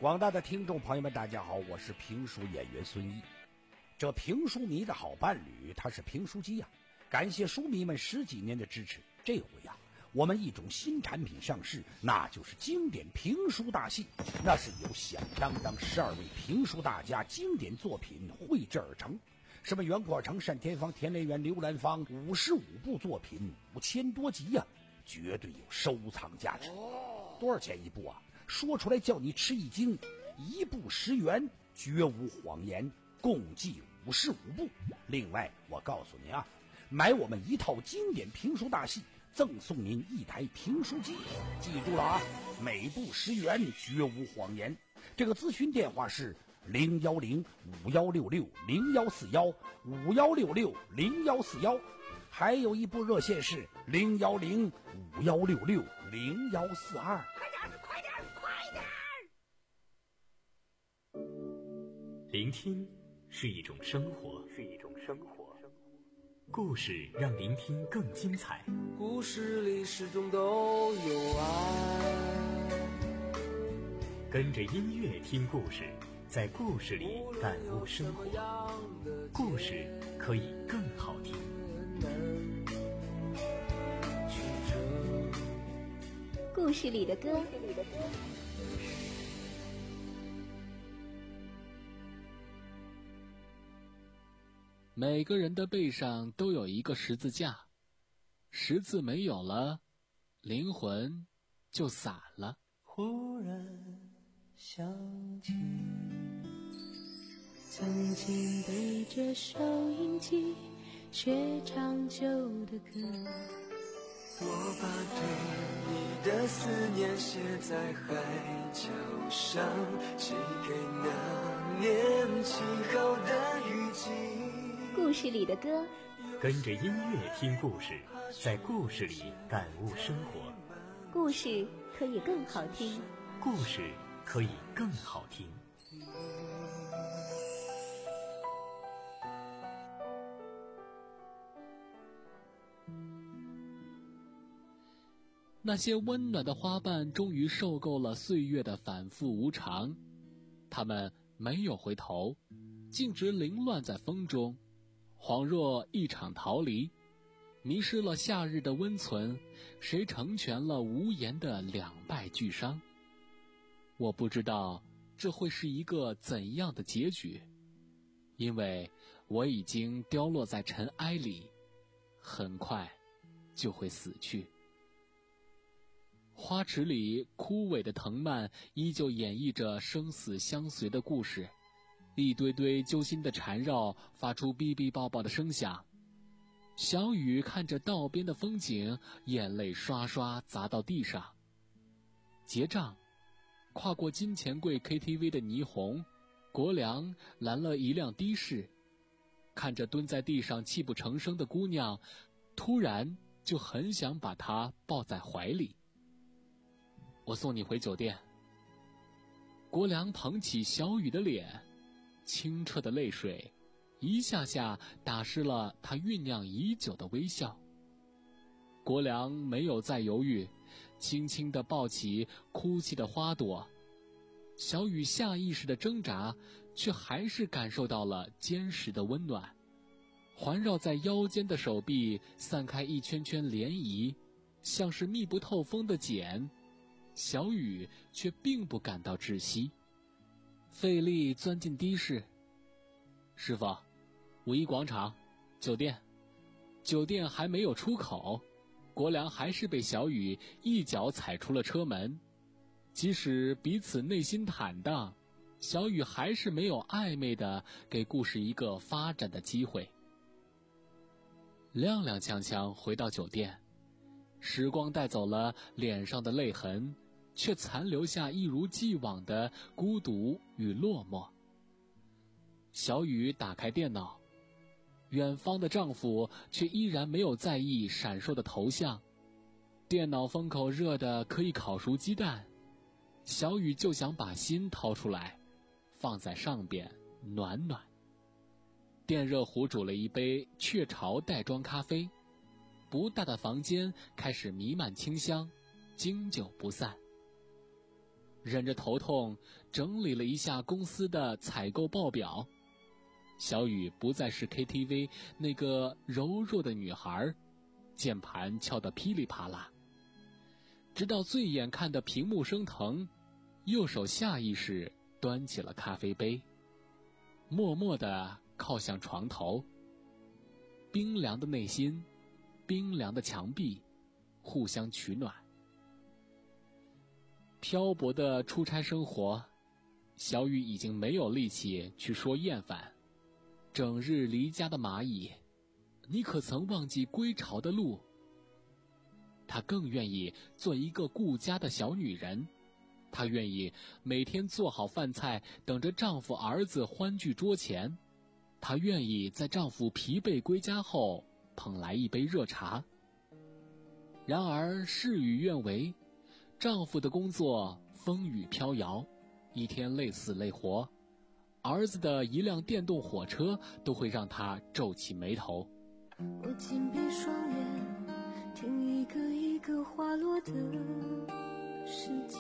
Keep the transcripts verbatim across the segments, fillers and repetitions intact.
广大的听众朋友们，大家好，我是评书演员孙一。这评书迷的好伴侣，他是评书机呀、啊！感谢书迷们十几年的支持。这回呀、啊，我们一种新产品上市，那就是经典评书大戏。那是由响当当十二位评书大家经典作品绘制而成，什么袁阔成、单田芳、田连元、刘兰芳，五十五部作品，五千多集呀、啊，绝对有收藏价值。多少钱一部啊？说出来叫你吃一惊，一部十元，绝无谎言，共计五十五部。另外我告诉您啊，买我们一套经典评书大戏，赠送您一台评书机。记住了啊，每部十元，绝无谎言。这个咨询电话是零幺零五幺六六零幺四幺五幺六六零幺四幺，还有一部热线是零幺零五幺六六零幺四二。 聆听是一种生活，是一种生活。故事让聆听更精彩。 故事里始终都有爱。 跟着音乐听故事，在故事里感悟生活。故事可以更好听。 故事里的歌。 每个人的背上都有一个十字架，十字没有了，灵魂就散了。 忽然想起， 曾经对着收音机学唱旧的歌， 我把对你的思念写在海角上，寄给那年轻后的雨季。 故事里的歌， 跟着音乐听故事，在故事里感悟生活。 故事可以更好听， 故事可以更好听。 那些温暖的花瓣终于受够了岁月的反复无常，它们没有回头，径直凌乱在风中，恍若一场逃离，迷失了夏日的温存，谁成全了无言的两败俱伤？我不知道这会是一个怎样的结局，因为我已经凋落在尘埃里，很快就会死去。花池里枯萎的藤蔓依旧演绎着生死相随的故事，一堆堆揪心的缠绕发出哔哔抱抱的声响。小雨看着道边的风景，眼泪刷刷砸到地上。结账，跨过金钱柜 K T V 的霓虹，国良拦了一辆的士，看着蹲在地上泣不成声的姑娘，突然就很想把她抱在怀里。我送你回酒店。国良捧起小雨的脸，清澈的泪水一下下打湿了他酝酿已久的微笑。国良没有再犹豫，轻轻地抱起哭泣的花朵。小雨下意识的挣扎，却还是感受到了坚实的温暖，环绕在腰间的手臂散开一圈圈涟漪，像是密不透风的茧。小雨却并不感到窒息，费力钻进的士。师傅，五一广场酒店。酒店还没有出口，国良还是被小雨一脚踩出了车门。即使彼此内心坦荡，小雨还是没有暧昧的给故事一个发展的机会。踉踉跄跄回到酒店，时光带走了脸上的泪痕，却残留下一如既往的孤独与落寞。小雨打开电脑，远方的丈夫却依然没有在意闪烁的头像。电脑风口热得可以烤熟鸡蛋，小雨就想把心掏出来，放在上边暖暖。电热壶煮了一杯雀巢袋装咖啡，不大的房间开始弥漫清香，经久不散。 忍着头痛整理了一下公司的采购报表。小雨不再是 K T V 那个柔弱的女孩，键盘敲得噼里啪啦，直到最眼看的屏幕生疼，右手下意识端起了咖啡杯，默默地靠向床头。冰凉的内心，冰凉的墙壁，互相取暖。漂泊的出差生活，小雨已经没有力气去说厌烦。整日离家的蚂蚁，你可曾忘记归巢的路？她更愿意做一个顾家的小女人，她愿意每天做好饭菜，等着丈夫儿子欢聚桌前，她愿意在丈夫疲惫归家后捧来一杯热茶。然而事与愿违，丈夫的工作风雨飘摇，一天累死累活，儿子的一辆电动火车都会让她皱起眉头。 我紧闭双眼，听一个一个滑落的时间，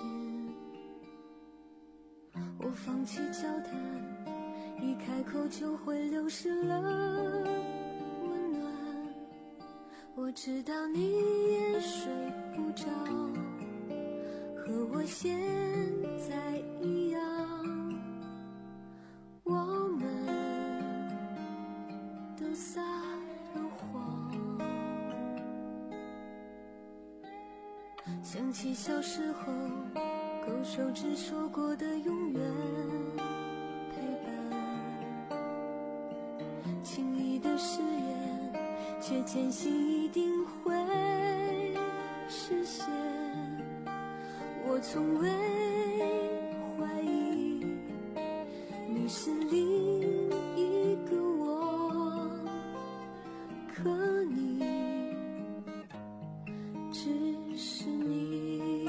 我放弃交谈，一开口就会流失了温暖。我知道你也睡不着，和我现在一样，我们都撒了谎。想起小时候勾手指说过的永远陪伴，轻易的誓言，却坚信一定会实现。我从未怀疑你是另一个我，可你只是你。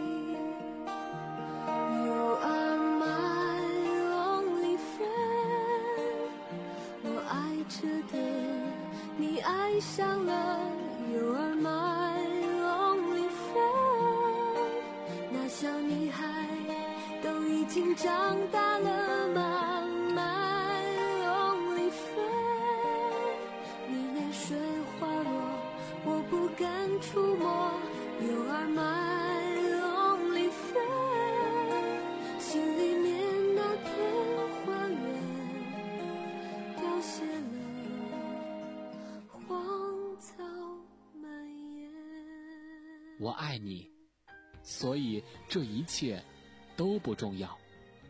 You are my only friend， 我爱着的你爱上了 You are my only friend， 那小女孩都已经长大了吗 My only friend， 你泪水滑落我不敢触摸 You are my only friend， 心里面那片花园凋谢了，荒草蔓延。 我爱你，所以这一切都不重要。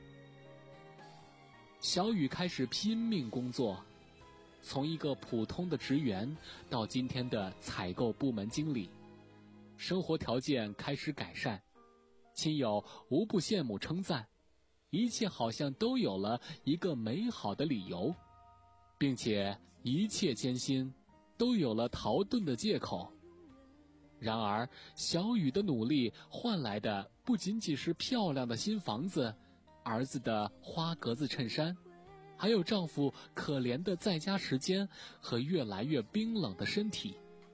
小雨开始拼命工作，从一个普通的职员到今天的采购部门经理，生活条件开始改善，亲友无不羡慕称赞，一切好像都有了一个美好的理由，并且一切艰辛都有了逃遁的借口。然而小雨的努力换来的不仅仅是漂亮的新房子，儿子的花格子衬衫，还有丈夫可怜的在家时间和越来越冰冷的身体。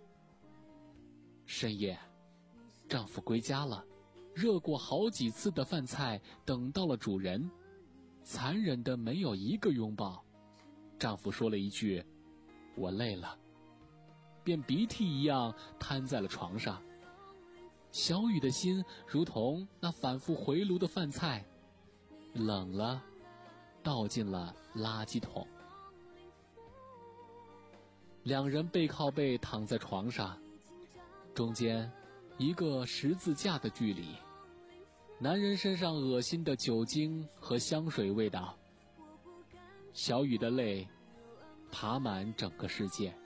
深夜，丈夫归家了，热过好几次的饭菜等到了主人，残忍的没有一个拥抱。丈夫说了一句：“我累了”，便鼻涕一样瘫在了床上。小雨的心如同那反复回炉的饭菜，冷了，倒进了垃圾桶。两人背靠背躺在床上，中间一个十字架的距离，男人身上恶心的酒精和香水味道，小雨的泪爬满整个世界。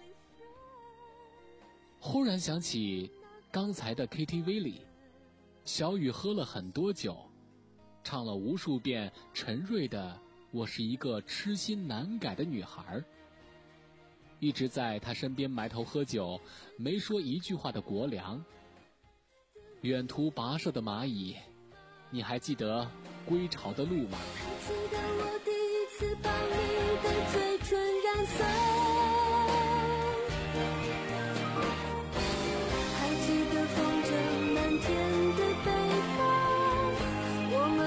忽然想起刚才的 K T V 里，小雨喝了很多酒，唱了无数遍陈瑞的《我是一个痴心难改的女孩》。一直在他身边埋头喝酒没说一句话的国良，远途跋涉的蚂蚁，你还记得归巢的路吗？ 还记得我第一次把你的嘴唇染色，还记得风筝漫天的北方，我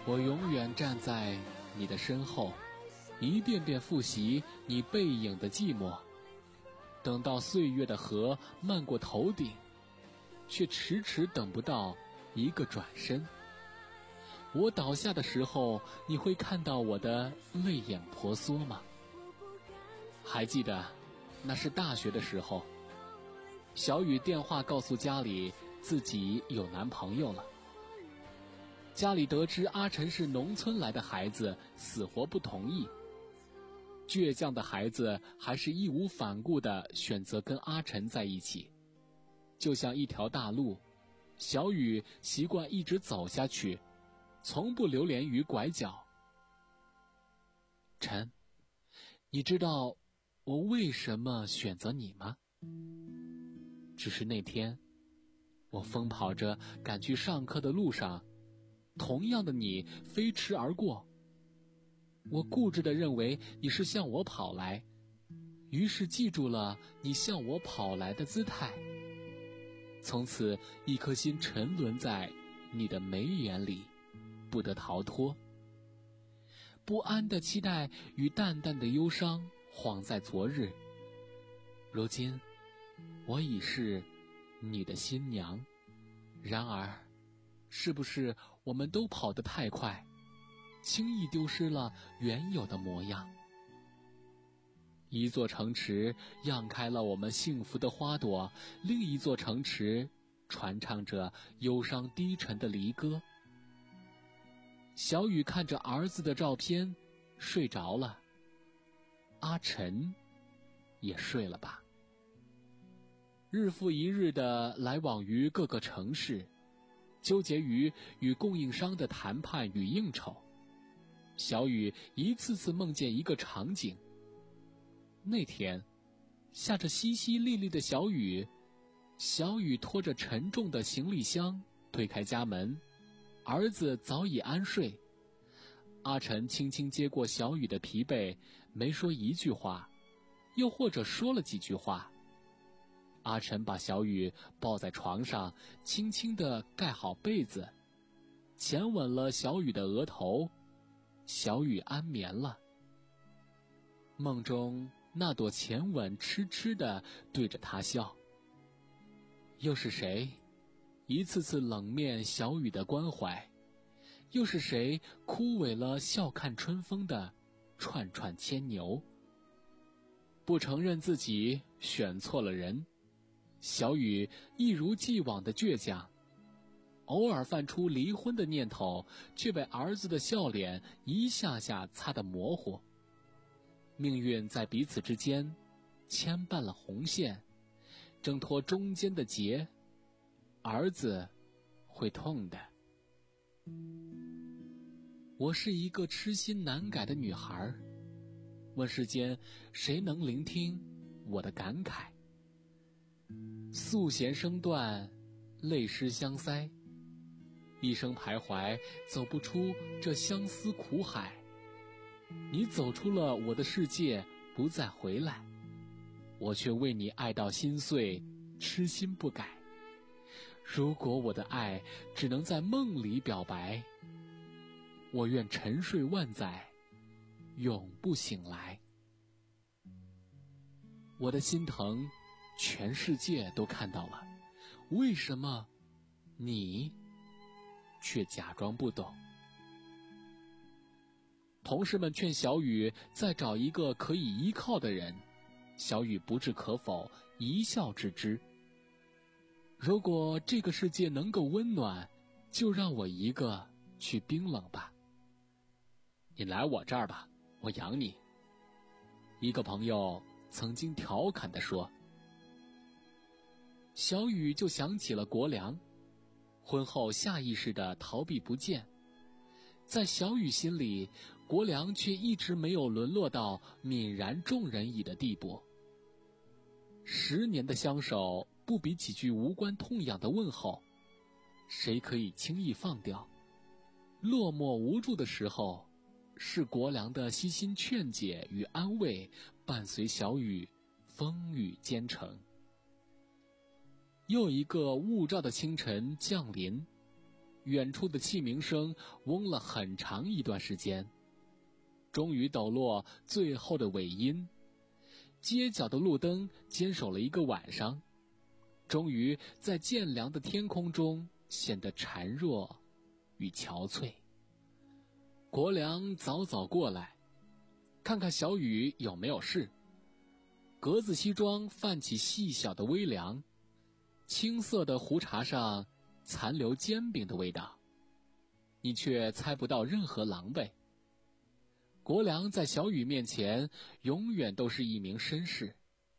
我永远站在你的身后，一遍遍复习你背影的寂寞，等到岁月的河漫过头顶，却迟迟等不到一个转身。我倒下的时候，你会看到我的泪眼婆娑吗？还记得那是大学的时候，小雨电话告诉家里自己有男朋友了。家里得知阿晨是农村来的孩子，死活不同意。倔强的孩子还是义无反顾地选择跟阿晨在一起。就像一条大路，小雨习惯一直走下去，从不流连于拐角。晨，你知道我为什么选择你吗？只是那天，我疯跑着赶去上课的路上，同样的你飞驰而过。我固执地认为你是向我跑来，于是记住了你向我跑来的姿态。从此，一颗心沉沦在你的眉眼里，不得逃脱。不安的期待与淡淡的忧伤晃在昨日。如今，我已是你的新娘。然而，是不是我们都跑得太快，轻易丢失了原有的模样？一座城池漾开了我们幸福的花朵，另一座城池传唱着忧伤低沉的离歌。小雨看着儿子的照片睡着了，阿晨也睡了吧。日复一日的来往于各个城市，纠结于与供应商的谈判与应酬，小雨一次次梦见一个场景。那天，下着淅淅沥沥的小雨，小雨拖着沉重的行李箱推开家门，儿子早已安睡。阿晨轻轻接过小雨的疲惫，没说一句话，又或者说了几句话。阿晨把小雨抱在床上，轻轻地盖好被子，浅吻了小雨的额头，小雨安眠了。梦中那朵浅吻痴痴地对着他笑。又是谁一次次冷面小雨的关怀？又是谁枯萎了笑看春风的串串牵牛？不承认自己选错了人，小雨一如既往的倔强，偶尔犯出离婚的念头，却被儿子的笑脸一下下擦得模糊。命运在彼此之间牵绊了红线，挣脱中间的结，儿子会痛的。我是一个痴心难改的女孩，问世间谁能聆听我的感慨？素弦声断，泪湿相腮，一生徘徊，走不出这相思苦海。你走出了我的世界，不再回来，我却为你爱到心碎，痴心不改。如果我的爱只能在梦里表白，我愿沉睡万载，永不醒来。我的心疼全世界都看到了，为什么你却假装不懂？同事们劝小雨再找一个可以依靠的人，小雨不置可否，一笑置之。如果这个世界能够温暖，就让我一个去冰冷吧。你来我这儿吧，我养你。一个朋友曾经调侃地说。小雨就想起了国良，婚后下意识地逃避不见。在小雨心里，国良却一直没有沦落到泯然众人矣的地步。十年的相守，不比几句无关痛痒的问候，谁可以轻易放掉？落寞无助的时候，是国良的悉心劝解与安慰，伴随小雨风雨兼程。又一个雾罩的清晨降临， 远处的器鸣声嗡了很长一段时间，终于抖落最后的尾音。街角的路灯坚守了一个晚上，终于在渐凉的天空中显得孱弱与憔悴。国良早早过来，看看小雨有没有事。格子西装泛起细小的微凉，青色的壶茶上残留煎饼的味道，你却猜不到任何狼狈。国良在小雨面前永远都是一名绅士。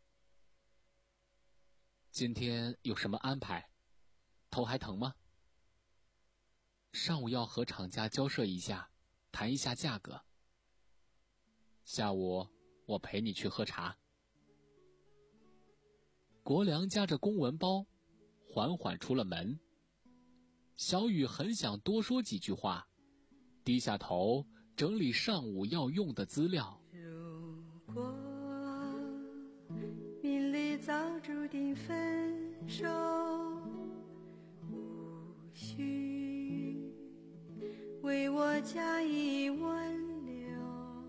今天有什么安排？头还疼吗？上午要和厂家交涉一下，谈一下价格。下午我陪你去喝茶。国良夹着公文包缓缓出了门。小雨很想多说几句话，低下头整理上午要用的资料。 如果命里早注定分手，无需为我加以挽留。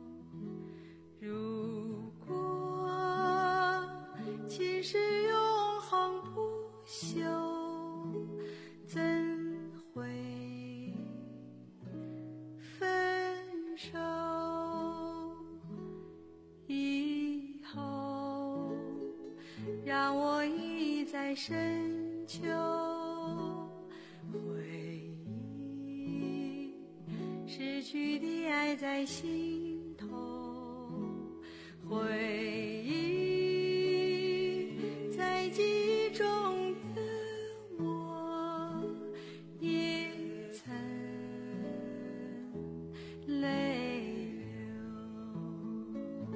如果情是永恒不朽，怎会分手以后，让我一再深求，回忆失去的爱在心头，回忆在记忆中的我也曾泪流。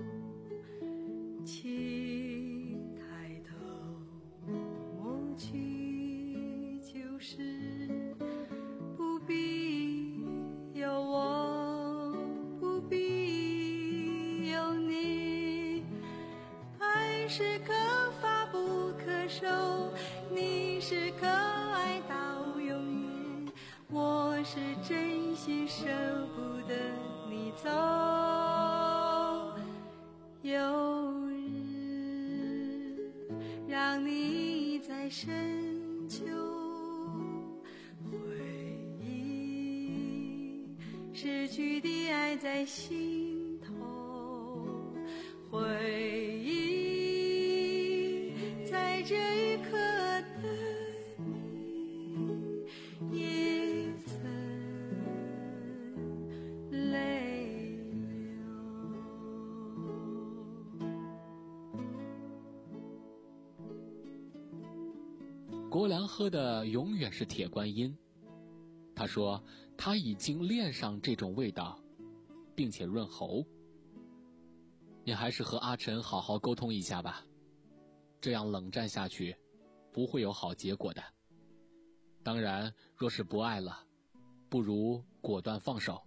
请抬头抹去旧事，不必有我，不必有你。爱是可发不可收，你是可爱到永远，我是真心舍不得你走。有日让你再深究，回忆失去的爱在心头，回忆在这一刻的你也曾泪流。 国良喝的永远是铁观音，他说他已经恋上这种味道，并且润喉。你还是和阿晨好好沟通一下吧，这样冷战下去不会有好结果的。当然若是不爱了，不如果断放手。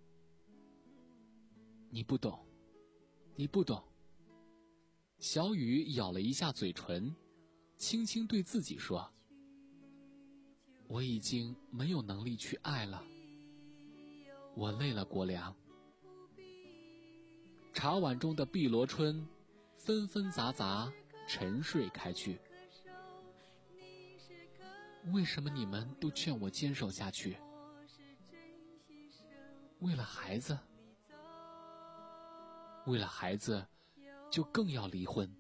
你不懂，你不懂。小雨咬了一下嘴唇，轻轻对自己说，我已经没有能力去爱了，我累了。国良。茶碗中的碧螺春纷纷杂杂沉睡开去。为什么你们都劝我坚守下去？为了孩子，为了孩子就更要离婚。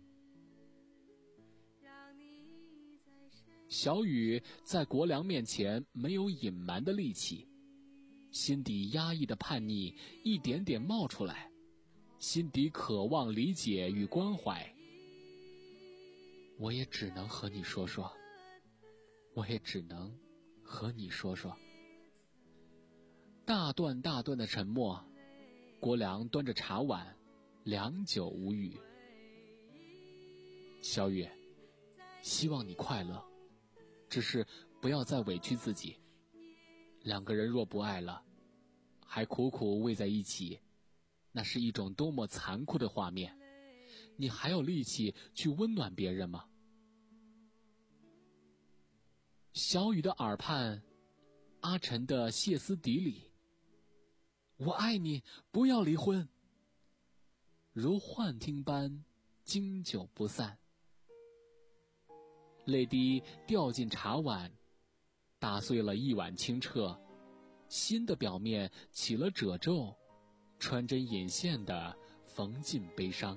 小雨在国良面前没有隐瞒的力气，心底压抑的叛逆一点点冒出来，心底渴望理解与关怀。我也只能和你说说，我也只能和你说说。大段大段的沉默，国良端着茶碗，良久无语。小雨，希望你快乐，只是不要再委屈自己。两个人若不爱了，还苦苦偎在一起，那是一种多么残酷的画面。你还有力气去温暖别人吗？小雨的耳畔阿晨的歇斯底里。我爱你，不要离婚。如幻听般经久不散，泪滴掉进茶碗，打碎了一碗清澈，心的表面起了褶皱，穿针引线的缝进悲伤。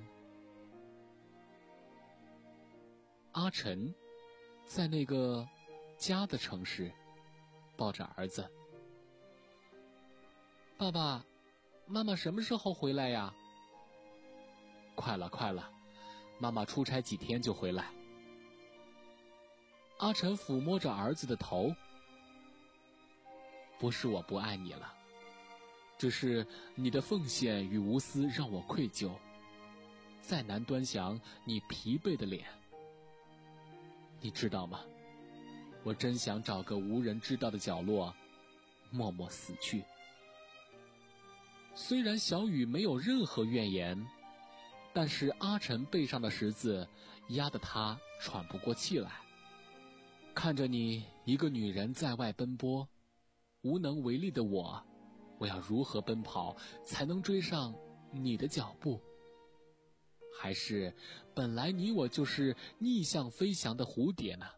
阿晨在那个家的城市抱着儿子。爸爸，妈妈什么时候回来呀？快了快了，妈妈出差几天就回来。阿晨抚摸着儿子的头。不是我不爱你了，只是你的奉献与无私让我愧疚，再难端详你疲惫的脸。你知道吗？我真想找个无人知道的角落，默默死去。虽然小雨没有任何怨言，但是阿晨背上的十字压得他喘不过气来。看着你一个女人在外奔波，无能为力的我，我要如何奔跑才能追上你的脚步？还是本来你我就是逆向飞翔的蝴蝶呢？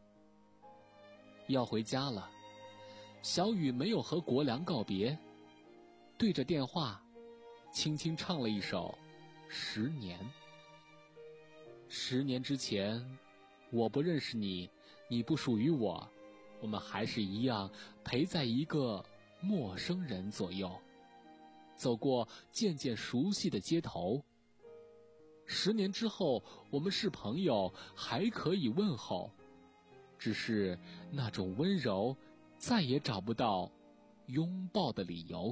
要回家了，小雨没有和国良告别，对着电话轻轻唱了一首《十年》。十年之前，我不认识你，你不属于我，我们还是一样陪在一个陌生人左右，走过渐渐熟悉的街头。十年之后，我们是朋友，还可以问候，只是那种温柔再也找不到拥抱的理由。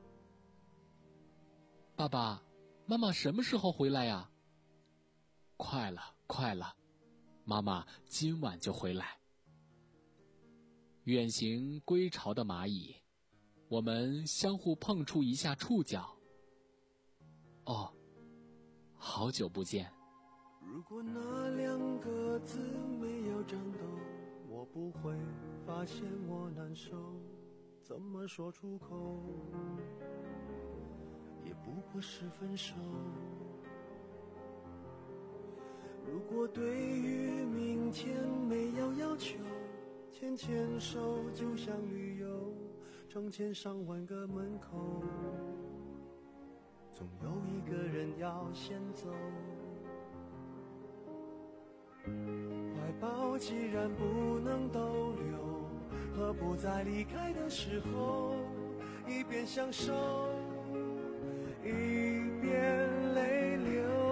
爸爸，妈妈什么时候回来呀？快了快了，妈妈今晚就回来。远行归巢的蚂蚁，我们相互碰触一下触角。哦，好久不见。 如果那两个字没有颤抖，我不会发现我难受，怎么说出口，也不过是分手。如果对于明天没有要求，牵牵手就像旅游，成千上万个门口，总有一个人要先走。怀抱既然不能逗留，何不在离开的时候，一边享受，一边泪流。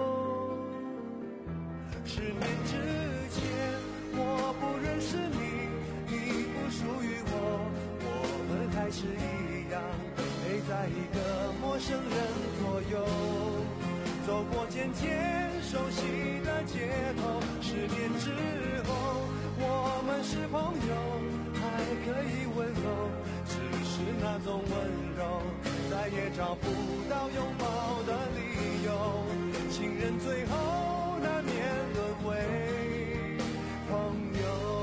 十年之前我不认识你，你不属于我，我们还是一样陪在一个陌生人左右，走过渐渐熟悉的街头。十年之后我们是朋友，还可以问候，只是那种温柔再也找不到拥抱的理由。情人最后难免沦为朋友。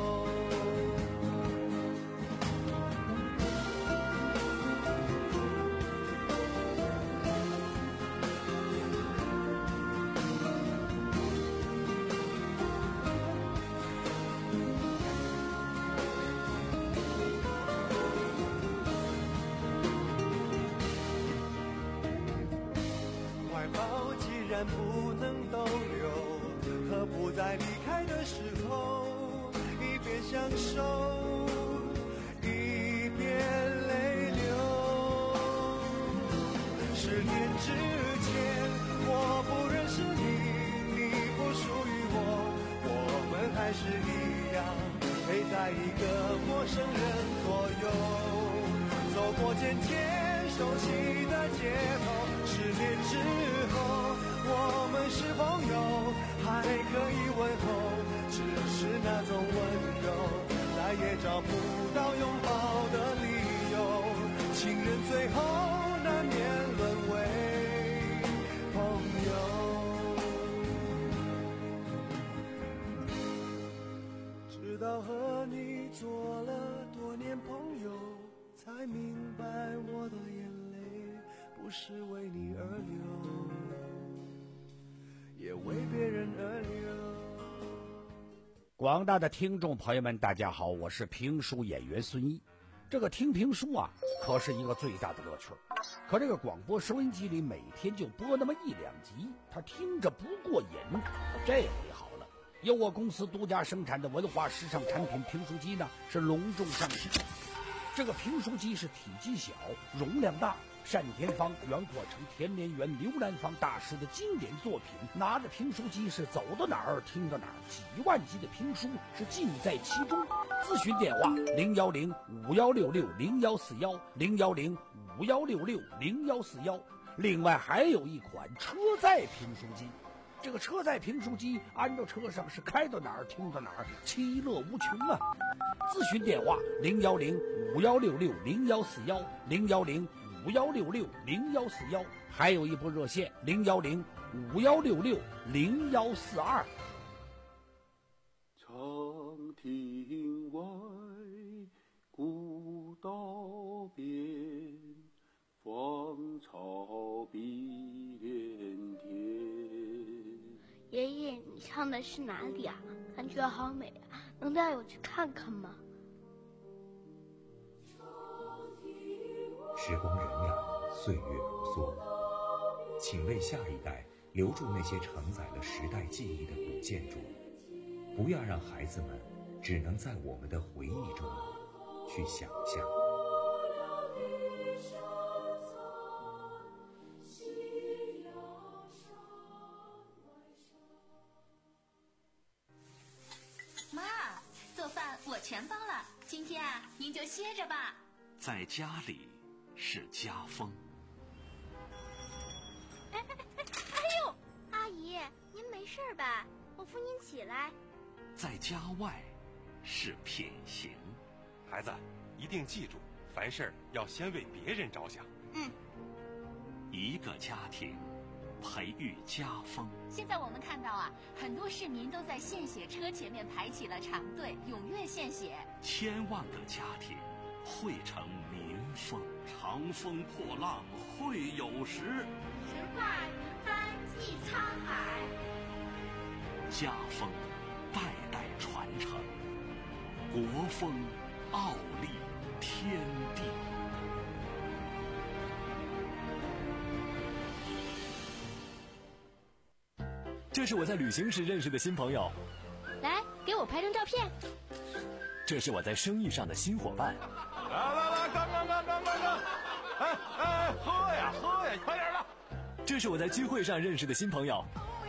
怀抱既然不能逗留，何不在离开的时候，一边享受，一边泪流。十年之前我不认识你，你不属于我，我们还是一样陪在一个陌生人左右，走过渐渐熟悉的街头。十年之后我们是朋友，还可以问候，只是那种温柔再也找不到拥抱的理由。情人最后难免沦为朋友，直到和你做了多年朋友， 不是为你而流，也为别人而流。 广大的听众朋友们，大家好，我是评书演员孙一。这个听评书啊，可是一个最大的乐趣。可这个广播收音机里每天就播那么一两集，他听着不过瘾。这回好了，由我公司独家生产的文化时尚产品评书机呢，是隆重上市。这个评书机是体积小，容量大，单田芳、袁阔成、田连元、刘兰芳大师的经典作品，拿着评书机是走到哪儿听到哪儿，几万集的评书是尽在其中。咨询电话零幺零五幺六六零幺四幺零幺零五幺六六零幺四幺。另外还有一款车载评书机，这个车载评书机安到车上是开到哪儿听到哪儿，其乐无穷啊！咨询电话零幺零五幺六六零幺四幺零幺零五幺六六零幺四幺，还有一部热线零幺零五幺六六零幺四二。 长亭外，古道边，芳草碧连天。 爷爷，你唱的是哪里啊？感觉好美啊，能带我去看看吗？ 时光荏苒，岁月如梭，请为下一代留住那些承载了时代记忆的古建筑，不要让孩子们只能在我们的回忆中去想象。 妈，做饭我全包了，今天啊，您就歇着吧。 在家里是家风。 哎哎哎哎呦，阿姨，您没事吧？我扶您起来。 在家外是品行。 孩子，一定记住，凡事要先为别人着想。 嗯。 一个家庭培育家风。 现在我们看到啊，很多市民都在献血车前面排起了长队，踊跃献血。 千万个家庭汇成民风。长风破浪会有时， 直挂云帆济沧海。 家风代代传承，国风傲立天地。 这是我在旅行时认识的新朋友， 来给我拍张照片。 这是我在生意上的新伙伴。 来来来，干干干干干干！哎哎，喝呀喝呀，快点的！ 这是我在聚会上认识的新朋友。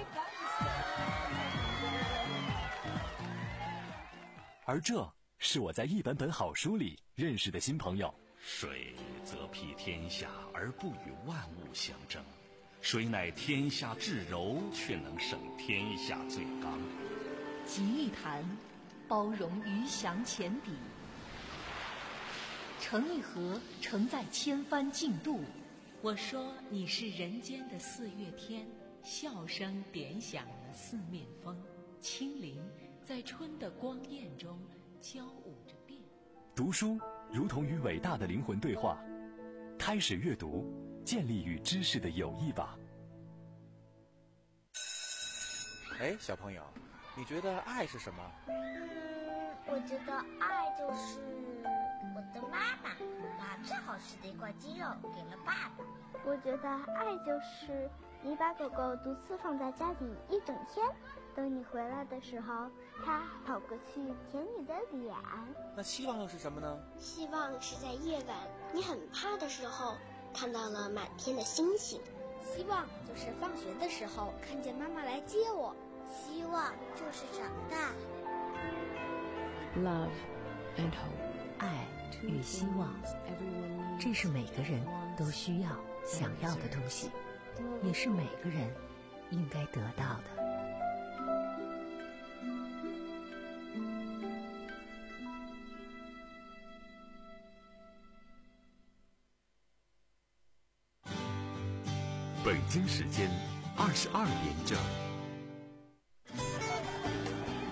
而这是我在一本本好书里认识的新朋友。 水则披天下而不与万物相争，水乃天下至柔，却能胜天下最刚。 集一坛，包容鱼翔浅底；盛一盒，承载千帆竞渡。 我说你是人间的四月天，笑声点响了四面风，轻灵在春的光艳中交舞着变。 读书如同与伟大的灵魂对话，开始阅读，建立与知识的友谊吧。 哎，小朋友，你觉得爱是什么？ 嗯，我觉得爱就是我的妈妈把最好吃的一块鸡肉给了爸爸。 我觉得爱就是你把狗狗独自放在家里一整天，等你回来的时候，它跑过去舔你的脸。 那希望又是什么呢？ 希望是在夜晚你很怕的时候，看到了满天的星星。 希望就是放学的时候看见妈妈来接我。希望就是长大。 Love and hope， 爱与希望，这是每个人都需要想要的东西，也是每个人应该得到的。 北京时间二十二点整。